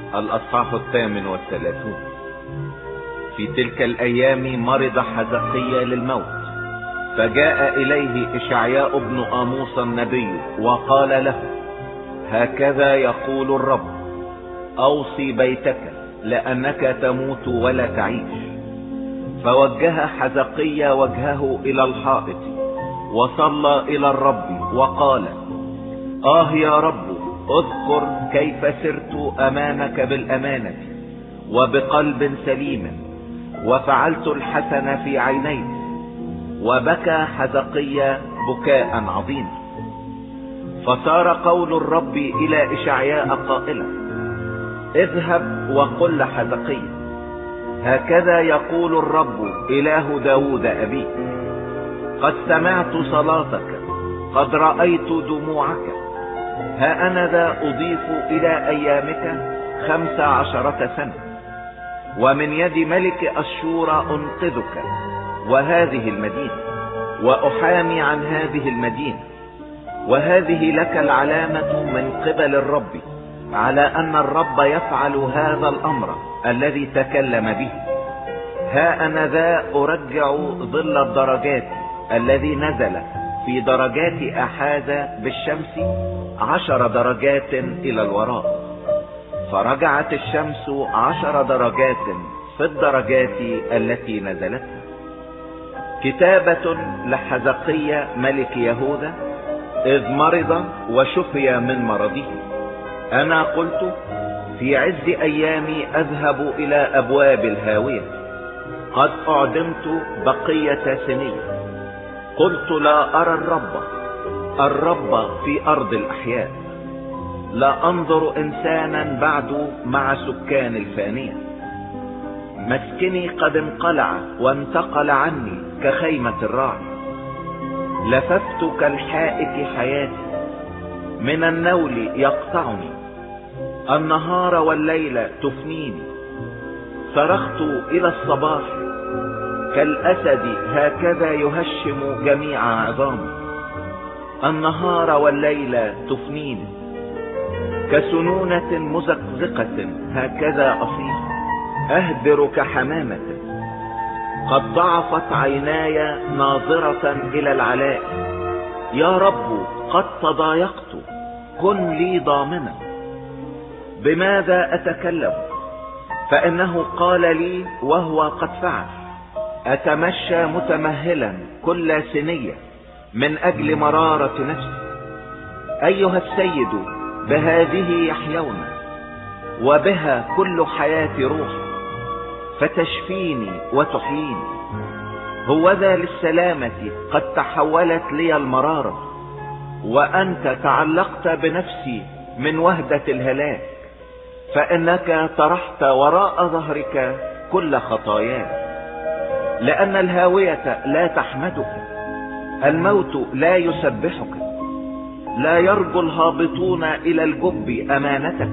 الأصحاح 38. في تلك الأيام مرض حزقيا للموت، فجاء إليه إشعياء بن آموس النبي وقال له: هكذا يقول الرب: أوصي بيتك لأنك تموت ولا تعيش. فوجه حزقيا وجهه إلى الحائط وصلى إلى الرب وقال: يا رب، اذكر كيف سرت أمامك بالأمانة وبقلب سليم، وفعلت الحسن في عينيك. وبكى حزقيا بكاء عظيما. فصار قول الرب إلى إشعياء قائلا: اذهب وقل لحزقيا: هكذا يقول الرب إله داود أبيك: قد سمعت صلاتك، قد رأيت دموعك، ها أنا ذا أضيف إلى أيامك 15 سنة، ومن يد ملك أشور أنقذك وهذه المدينة، وأحامي عن هذه المدينة. وهذه لك العلامة من قبل الرب على أن الرب يفعل هذا الأمر الذي تكلم به. ها أنا ذا أرجع ظل الدرجات الذي نزل في درجات أحاذ بالشمس 10 درجات إلى الوراء، فرجعت الشمس 10 درجات في الدرجات التي نزلتها. كتابة لحزقيا ملك يهوذا إذ مرض وشفي من مرضه. أنا قلت: في عز أيامي أذهب إلى أبواب الهاوية، قد أعدمت بقية سنية. قلت: لا أرى الرب في أرض الأحياء، لا أنظر إنسانا بعد مع سكان الفانية. مسكني قد انقلع وانتقل عني كخيمة الراعي. لففت كالحائك حياتي، من النول يقطعني، النهار والليل تفنيني. صرخت إلى الصباح كالأسد، هكذا يهشم جميع عظامي. النهار والليل تفنيني، كسنونة مزقزقة هكذا أصيح، أهدر كحمامة. قد ضعفت عيناي ناظرة إلى العلاء. يا رب، قد تضايقت، كن لي ضامنا. بماذا أتكلم؟ فإنه قال لي وهو قد فعل. أتمشى متمهلا كل سنية من أجل مرارة نفسي. أيها السيد، بهذه يحيون، وبها كل حياة روح، فتشفيني وتحييني. هوذا للسلامة قد تحولت لي المرارة، وأنت تعلقت بنفسي من وهدة الهلاك، فإنك طرحت وراء ظهرك كل خطاياي. لأن الهاوية لا تحمدك، الموت لا يسبحك، لا يرجو الهابطون إلى الجب أمانتك.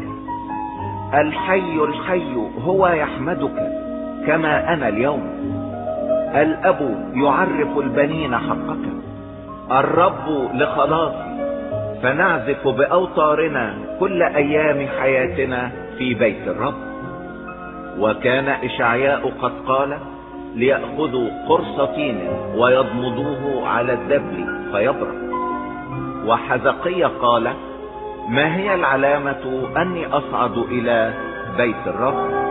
الحي هو يحمدك كما أنا اليوم. الأب يعرف البنين حقك، الرب لخلاصي، فنعزف بأوتارنا كل أيام حياتنا في بيت الرب. وكان إشعياء قد قال: ليأخذوا قرص طين ويضمضوه على الدبل فيبرد. وحزقيا قال: ما هي العلامة أني أصعد إلى بيت الرب؟